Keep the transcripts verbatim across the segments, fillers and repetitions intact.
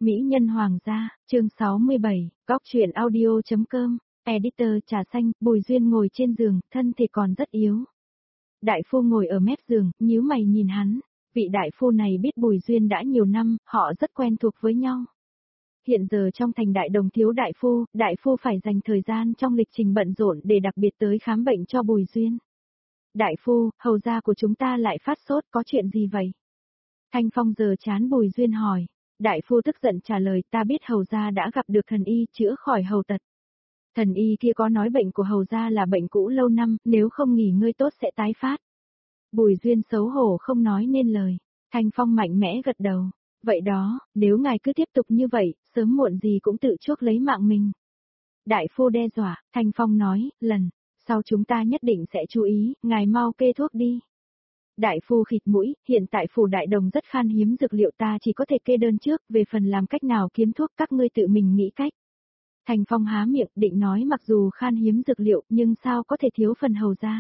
Mỹ nhân hoàng gia, chương sáu mươi bảy, góc truyện audio.com, editor trà xanh, Bùi Duyên ngồi trên giường, thân thể còn rất yếu. Đại phu ngồi ở mép giường, nhíu mày nhìn hắn, vị đại phu này biết Bùi Duyên đã nhiều năm, họ rất quen thuộc với nhau. Hiện giờ trong thành đại đồng thiếu đại phu, đại phu phải dành thời gian trong lịch trình bận rộn để đặc biệt tới khám bệnh cho Bùi Duyên. Đại phu, hầu gia của chúng ta lại phát sốt, có chuyện gì vậy? Thanh Phong giờ chán Bùi Duyên hỏi. Đại phu tức giận trả lời, ta biết hầu gia đã gặp được thần y chữa khỏi hầu tật. Thần y kia có nói bệnh của hầu gia là bệnh cũ lâu năm, nếu không nghỉ ngơi tốt sẽ tái phát. Bùi Duyên xấu hổ không nói nên lời. Thanh Phong mạnh mẽ gật đầu. Vậy đó, nếu ngài cứ tiếp tục như vậy, sớm muộn gì cũng tự chuốc lấy mạng mình. Đại phu đe dọa, Thanh Phong nói, lần sau chúng ta nhất định sẽ chú ý, ngài mau kê thuốc đi. Đại phu khịt mũi, hiện tại phủ đại đồng rất khan hiếm dược liệu, ta chỉ có thể kê đơn trước, về phần làm cách nào kiếm thuốc các ngươi tự mình nghĩ cách. Thành Phong há miệng định nói mặc dù khan hiếm dược liệu nhưng sao có thể thiếu phần hầu gia.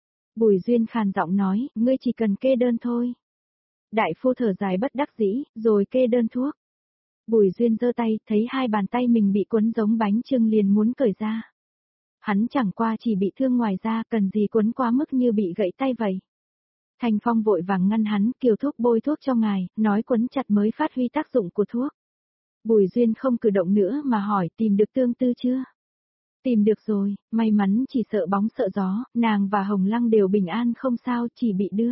Bùi Duyên khàn giọng nói, ngươi chỉ cần kê đơn thôi. Đại phu thở dài bất đắc dĩ, rồi kê đơn thuốc. Bùi Duyên giơ tay, thấy hai bàn tay mình bị quấn giống bánh chưng liền muốn cởi ra. Hắn chẳng qua chỉ bị thương ngoài da, cần gì quấn quá mức như bị gãy tay vậy. Thanh Phong vội vàng ngăn hắn, kiều thuốc bôi thuốc cho ngài, nói quấn chặt mới phát huy tác dụng của thuốc. Bùi Duyên không cử động nữa mà hỏi, tìm được tương tư chưa? Tìm được rồi, may mắn chỉ sợ bóng sợ gió, nàng và Hồng Lăng đều bình an không sao, chỉ bị đưa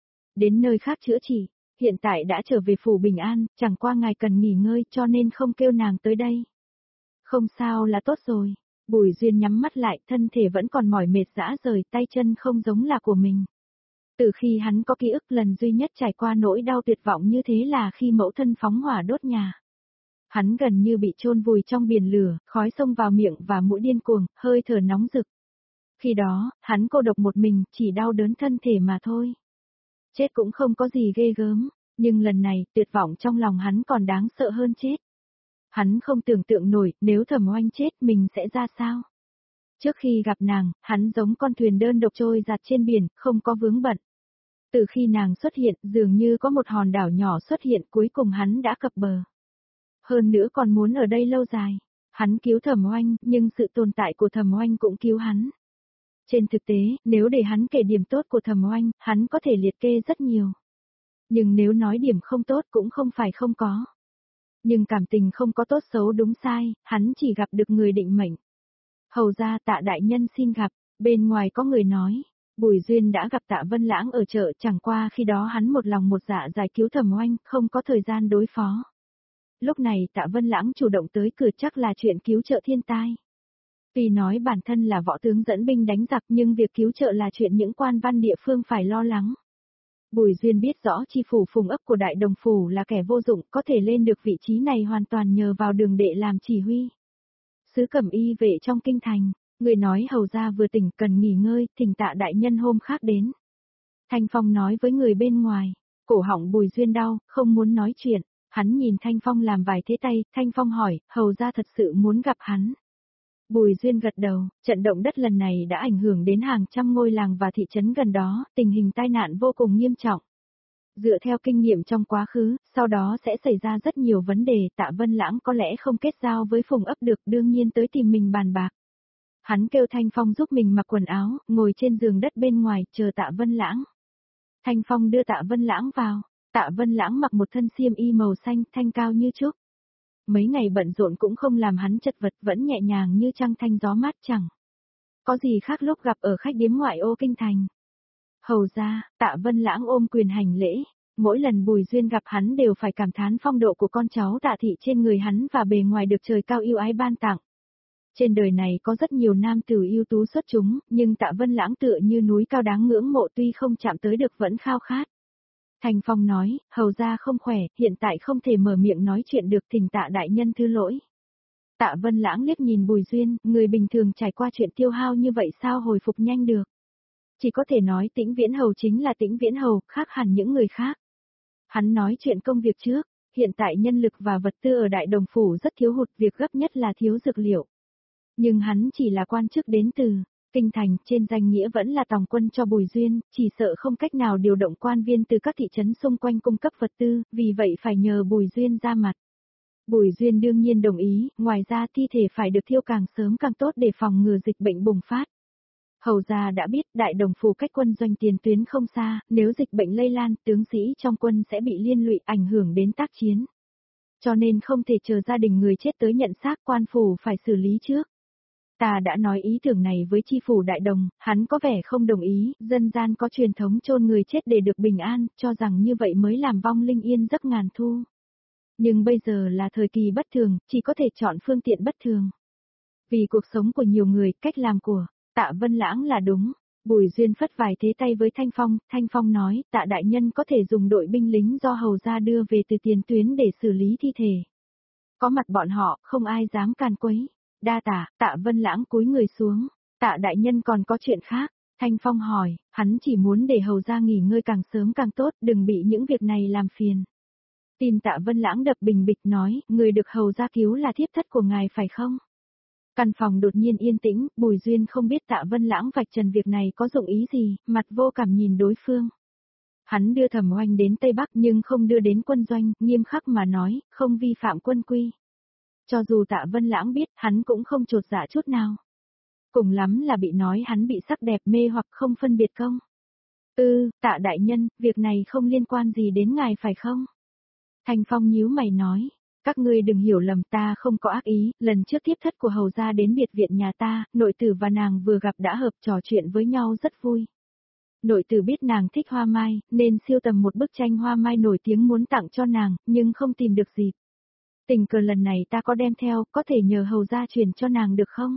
đến nơi khác chữa trị, hiện tại đã trở về phủ bình an, chẳng qua ngài cần nghỉ ngơi cho nên không kêu nàng tới đây. Không sao là tốt rồi. Bùi Duyên nhắm mắt lại, thân thể vẫn còn mỏi mệt rã rời, tay chân không giống là của mình. Từ khi hắn có ký ức, lần duy nhất trải qua nỗi đau tuyệt vọng như thế là khi mẫu thân phóng hỏa đốt nhà. Hắn gần như bị chôn vùi trong biển lửa, khói xông vào miệng và mũi điên cuồng, hơi thở nóng rực. Khi đó, hắn cô độc một mình, chỉ đau đớn thân thể mà thôi. Chết cũng không có gì ghê gớm, nhưng lần này, tuyệt vọng trong lòng hắn còn đáng sợ hơn chết. Hắn không tưởng tượng nổi, nếu Thẩm Oanh chết mình sẽ ra sao. Trước khi gặp nàng, hắn giống con thuyền đơn độc trôi giạt trên biển, không có vướng bận. Từ khi nàng xuất hiện, dường như có một hòn đảo nhỏ xuất hiện, cuối cùng hắn đã cập bờ. Hơn nữa còn muốn ở đây lâu dài. Hắn cứu Thẩm Oanh, nhưng sự tồn tại của Thẩm Oanh cũng cứu hắn. Trên thực tế, nếu để hắn kể điểm tốt của Thẩm Oanh, hắn có thể liệt kê rất nhiều. Nhưng nếu nói điểm không tốt cũng không phải không có. Nhưng cảm tình không có tốt xấu đúng sai, hắn chỉ gặp được người định mệnh. Hầu ra Tạ đại nhân xin gặp, bên ngoài có người nói. Bùi Duyên đã gặp Tạ Vân Lãng ở chợ, chẳng qua khi đó hắn một lòng một dạ giải cứu Thẩm Oanh, không có thời gian đối phó. Lúc này Tạ Vân Lãng chủ động tới cửa, chắc là chuyện cứu trợ thiên tai. Tuy nói bản thân là võ tướng dẫn binh đánh giặc nhưng việc cứu trợ là chuyện những quan văn địa phương phải lo lắng. Bùi Duyên biết rõ chi phủ Phùng Ấp của Đại Đồng Phủ là kẻ vô dụng, có thể lên được vị trí này hoàn toàn nhờ vào Đường Đệ làm chỉ huy. Sứ Cẩm Y vệ trong kinh thành, người nói hầu gia vừa tỉnh cần nghỉ ngơi, thỉnh Tạ đại nhân hôm khác đến. Thanh Phong nói với người bên ngoài, cổ họng Bùi Duyên đau, không muốn nói chuyện, hắn nhìn Thanh Phong làm vài thế tay, Thanh Phong hỏi, hầu gia thật sự muốn gặp hắn. Bùi Duyên gật đầu, trận động đất lần này đã ảnh hưởng đến hàng trăm ngôi làng và thị trấn gần đó, tình hình tai nạn vô cùng nghiêm trọng. Dựa theo kinh nghiệm trong quá khứ, sau đó sẽ xảy ra rất nhiều vấn đề, Tạ Vân Lãng có lẽ không kết giao với Phùng Ấp được, đương nhiên tới tìm mình bàn bạc. Hắn kêu Thanh Phong giúp mình mặc quần áo, ngồi trên giường đất bên ngoài, chờ Tạ Vân Lãng. Thanh Phong đưa Tạ Vân Lãng vào, Tạ Vân Lãng mặc một thân xiêm y màu xanh, thanh cao như trúc. Mấy ngày bận rộn cũng không làm hắn chật vật, vẫn nhẹ nhàng như trăng thanh gió mát chẳng. Có gì khác lúc gặp ở khách điếm ngoại ô kinh thành. Hầu ra, Tạ Vân Lãng ôm quyền hành lễ, mỗi lần Bùi Duyên gặp hắn đều phải cảm thán phong độ của con cháu Tạ thị trên người hắn và bề ngoài được trời cao yêu ái ban tặng. Trên đời này có rất nhiều nam tử ưu tú xuất chúng, nhưng Tạ Vân Lãng tựa như núi cao đáng ngưỡng mộ, tuy không chạm tới được vẫn khao khát. Thanh Phong nói, hầu ra không khỏe, hiện tại không thể mở miệng nói chuyện được, thỉnh Tạ đại nhân thứ lỗi. Tạ Vân Lãng liếc nhìn Bùi Duyên, người bình thường trải qua chuyện tiêu hao như vậy sao hồi phục nhanh được. Chỉ có thể nói Tĩnh Viễn Hầu chính là Tĩnh Viễn Hầu, khác hẳn những người khác. Hắn nói chuyện công việc trước, hiện tại nhân lực và vật tư ở Đại Đồng Phủ rất thiếu hụt, việc gấp nhất là thiếu dược liệu. Nhưng hắn chỉ là quan chức đến từ kinh thành, trên danh nghĩa vẫn là tòng quân cho Bùi Duyên, chỉ sợ không cách nào điều động quan viên từ các thị trấn xung quanh cung cấp vật tư, vì vậy phải nhờ Bùi Duyên ra mặt. Bùi Duyên đương nhiên đồng ý, ngoài ra thi thể phải được thiêu càng sớm càng tốt để phòng ngừa dịch bệnh bùng phát. Hầu gia đã biết đại đồng phủ cách quân doanh tiền tuyến không xa, nếu dịch bệnh lây lan, tướng sĩ trong quân sẽ bị liên lụy ảnh hưởng đến tác chiến. Cho nên không thể chờ gia đình người chết tới nhận xác, quan phủ phải xử lý trước. Ta đã nói ý tưởng này với chi phủ đại đồng, hắn có vẻ không đồng ý, dân gian có truyền thống chôn người chết để được bình an, cho rằng như vậy mới làm vong linh yên giấc ngàn thu. Nhưng bây giờ là thời kỳ bất thường, chỉ có thể chọn phương tiện bất thường. Vì cuộc sống của nhiều người, cách làm của Tạ Vân Lãng là đúng. Bùi Duyên phất vài thế tay với Thanh Phong, Thanh Phong nói, Tạ đại nhân có thể dùng đội binh lính do hầu gia đưa về từ tiền tuyến để xử lý thi thể. Có mặt bọn họ, không ai dám càn quấy. Đa tạ, Tạ Vân Lãng cúi người xuống. Tạ đại nhân còn có chuyện khác. Thanh Phong hỏi, hắn chỉ muốn để hầu gia nghỉ ngơi càng sớm càng tốt, đừng bị những việc này làm phiền. Tim Tạ Vân Lãng đập bình bịch nói, người được hầu gia cứu là thiếp thất của ngài phải không? Căn phòng đột nhiên yên tĩnh, Bùi Duyên không biết Tạ Vân Lãng vạch trần việc này có dụng ý gì, mặt vô cảm nhìn đối phương. Hắn đưa Thẩm Oanh đến Tây Bắc nhưng không đưa đến quân doanh, nghiêm khắc mà nói, không vi phạm quân quy. Cho dù Tạ Vân Lãng biết, hắn cũng không chột dạ chút nào. Cùng lắm là bị nói hắn bị sắc đẹp mê hoặc không phân biệt công. Ừ, Tạ đại nhân, việc này không liên quan gì đến ngài phải không? Thanh Phong nhíu mày nói. Các ngươi đừng hiểu lầm, ta không có ác ý, lần trước tiếp thất của hầu gia đến biệt viện nhà ta, nội tử và nàng vừa gặp đã hợp trò chuyện với nhau rất vui. Nội tử biết nàng thích hoa mai, nên siêu tầm một bức tranh hoa mai nổi tiếng muốn tặng cho nàng, nhưng không tìm được dịp. Tình cờ lần này ta có đem theo, có thể nhờ hầu gia truyền cho nàng được không?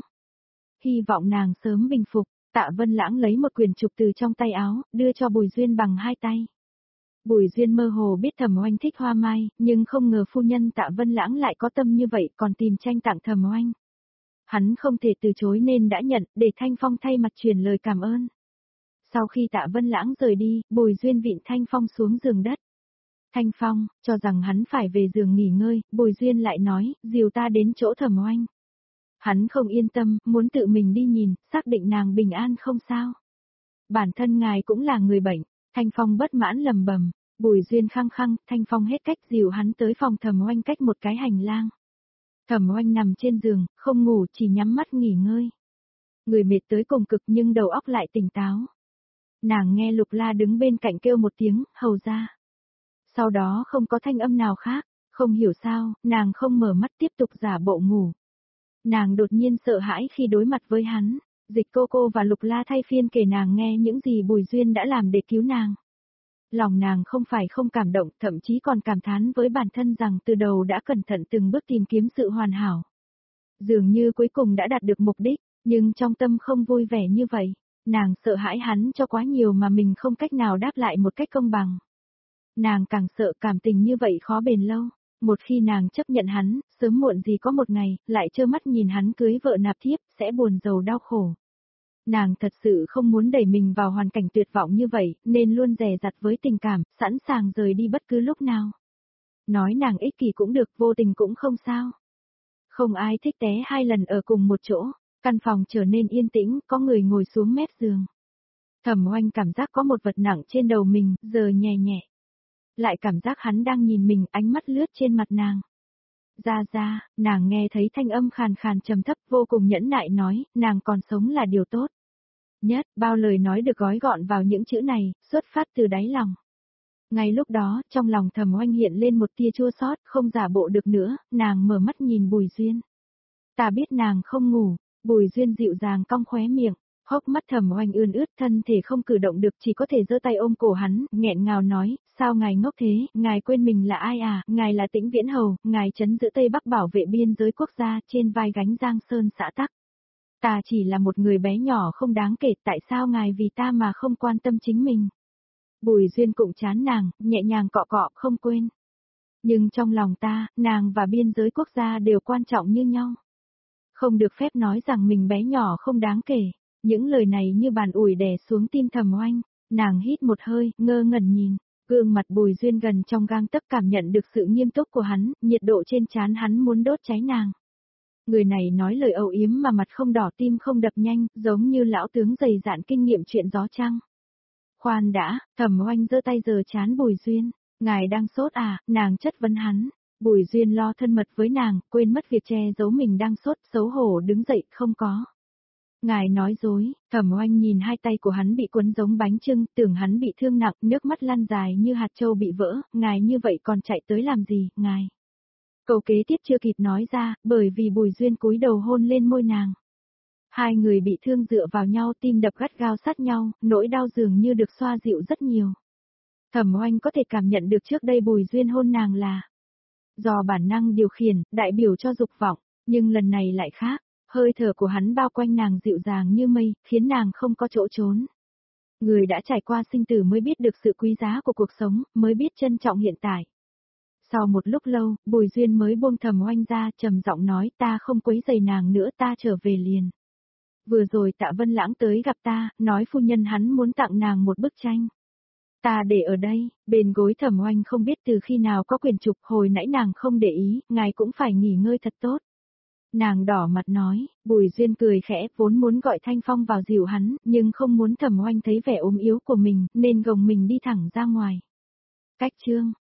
Hy vọng nàng sớm bình phục. Tạ Vân Lãng lấy một quyển trục từ trong tay áo, đưa cho Bùi Duyên bằng hai tay. Bùi Duyên mơ hồ biết Thẩm Oanh thích hoa mai, nhưng không ngờ phu nhân Tạ Vân Lãng lại có tâm như vậy, còn tìm tranh tặng Thẩm Oanh. Hắn không thể từ chối nên đã nhận, để Thanh Phong thay mặt truyền lời cảm ơn. Sau khi Tạ Vân Lãng rời đi, Bùi Duyên vịn Thanh Phong xuống giường đất. Thanh Phong, cho rằng hắn phải về giường nghỉ ngơi, Bùi Duyên lại nói, dìu ta đến chỗ Thẩm Oanh. Hắn không yên tâm, muốn tự mình đi nhìn, xác định nàng bình an không sao. Bản thân ngài cũng là người bệnh. Thanh Phong bất mãn lầm bầm, Bùi Duyên khăng khăng, Thanh Phong hết cách dìu hắn tới phòng Thẩm Oanh cách một cái hành lang. Thẩm Oanh nằm trên giường, không ngủ, chỉ nhắm mắt nghỉ ngơi. Người mệt tới cùng cực nhưng đầu óc lại tỉnh táo. Nàng nghe Lục La đứng bên cạnh kêu một tiếng, hầu ra. Sau đó không có thanh âm nào khác, không hiểu sao, nàng không mở mắt tiếp tục giả bộ ngủ. Nàng đột nhiên sợ hãi khi đối mặt với hắn. Dịch cô cô và Lục La thay phiên kể nàng nghe những gì Bùi Duyên đã làm để cứu nàng. Lòng nàng không phải không cảm động, thậm chí còn cảm thán với bản thân rằng từ đầu đã cẩn thận từng bước tìm kiếm sự hoàn hảo. Dường như cuối cùng đã đạt được mục đích, nhưng trong tâm không vui vẻ như vậy. Nàng sợ hãi hắn cho quá nhiều mà mình không cách nào đáp lại một cách công bằng. Nàng càng sợ cảm tình như vậy khó bền lâu. Một khi nàng chấp nhận hắn, sớm muộn gì có một ngày, lại trơ mắt nhìn hắn cưới vợ nạp thiếp, sẽ buồn rầu đau khổ. Nàng thật sự không muốn đẩy mình vào hoàn cảnh tuyệt vọng như vậy, nên luôn dè dặt với tình cảm, sẵn sàng rời đi bất cứ lúc nào. Nói nàng ích kỷ cũng được, vô tình cũng không sao. Không ai thích té hai lần ở cùng một chỗ, căn phòng trở nên yên tĩnh, có người ngồi xuống mép giường. Thẩm Oanh cảm giác có một vật nặng trên đầu mình, giờ nhẹ nhẹ. Lại cảm giác hắn đang nhìn mình, ánh mắt lướt trên mặt nàng. Ra ra, nàng nghe thấy thanh âm khàn khàn trầm thấp vô cùng nhẫn nại nói, nàng còn sống là điều tốt. Nhất, bao lời nói được gói gọn vào những chữ này, xuất phát từ đáy lòng. Ngay lúc đó, trong lòng Thẩm Oanh hiện lên một tia chua xót, không giả bộ được nữa, nàng mở mắt nhìn Bùi Duyên. Ta biết nàng không ngủ, Bùi Duyên dịu dàng cong khóe miệng, hốc mắt Thẩm Oanh ươn ướt, thân thể không cử động được, chỉ có thể giơ tay ôm cổ hắn, nghẹn ngào nói, sao ngài ngốc thế, ngài quên mình là ai à, ngài là Tĩnh Viễn Hầu, ngài trấn giữ Tây Bắc bảo vệ biên giới quốc gia, trên vai gánh Giang Sơn xã tắc. Ta chỉ là một người bé nhỏ không đáng kể, tại sao ngài vì ta mà không quan tâm chính mình. Bùi Duyên cụng chán nàng, nhẹ nhàng cọ cọ, không quên. Nhưng trong lòng ta, nàng và biên giới quốc gia đều quan trọng như nhau. Không được phép nói rằng mình bé nhỏ không đáng kể. Những lời này như bàn ủi đè xuống tim Thẩm Oanh, nàng hít một hơi, ngơ ngẩn nhìn, gương mặt Bùi Duyên gần trong gang tấc cảm nhận được sự nghiêm túc của hắn, nhiệt độ trên trán hắn muốn đốt cháy nàng. Người này nói lời âu yếm mà mặt không đỏ tim không đập nhanh, giống như lão tướng dày dạn kinh nghiệm chuyện gió trăng. Khoan đã, Thẩm Oanh giơ tay giơ trán Bùi Duyên, ngài đang sốt à, nàng chất vấn hắn. Bùi Duyên lo thân mật với nàng, quên mất việc che giấu mình đang sốt, xấu hổ đứng dậy, không có. Ngài nói dối, Thẩm Oanh nhìn hai tay của hắn bị quấn giống bánh chưng, tưởng hắn bị thương nặng, nước mắt lăn dài như hạt châu bị vỡ, ngài như vậy còn chạy tới làm gì, ngài. Câu kế tiếp chưa kịp nói ra, bởi vì Bùi Duyên cúi đầu hôn lên môi nàng. Hai người bị thương dựa vào nhau, tim đập gắt gao sát nhau, nỗi đau dường như được xoa dịu rất nhiều. Thẩm Oanh có thể cảm nhận được trước đây Bùi Duyên hôn nàng là do bản năng điều khiển, đại biểu cho dục vọng, nhưng lần này lại khác. Hơi thở của hắn bao quanh nàng dịu dàng như mây, khiến nàng không có chỗ trốn. Người đã trải qua sinh tử mới biết được sự quý giá của cuộc sống, mới biết trân trọng hiện tại. Sau một lúc lâu, Bùi Duyên mới buông Thẩm Oanh ra, trầm giọng nói, ta không quấy rầy nàng nữa, ta trở về liền. Vừa rồi Tạ Vân Lãng tới gặp ta, nói phu nhân hắn muốn tặng nàng một bức tranh. Ta để ở đây, bên gối Thẩm Oanh không biết từ khi nào có quyển trục, hồi nãy nàng không để ý, ngài cũng phải nghỉ ngơi thật tốt. Nàng đỏ mặt nói, Bùi Duyên cười khẽ, vốn muốn gọi Thanh Phong vào dìu hắn, nhưng không muốn Thẩm Oanh thấy vẻ ốm yếu của mình, nên gồng mình đi thẳng ra ngoài. Cách chương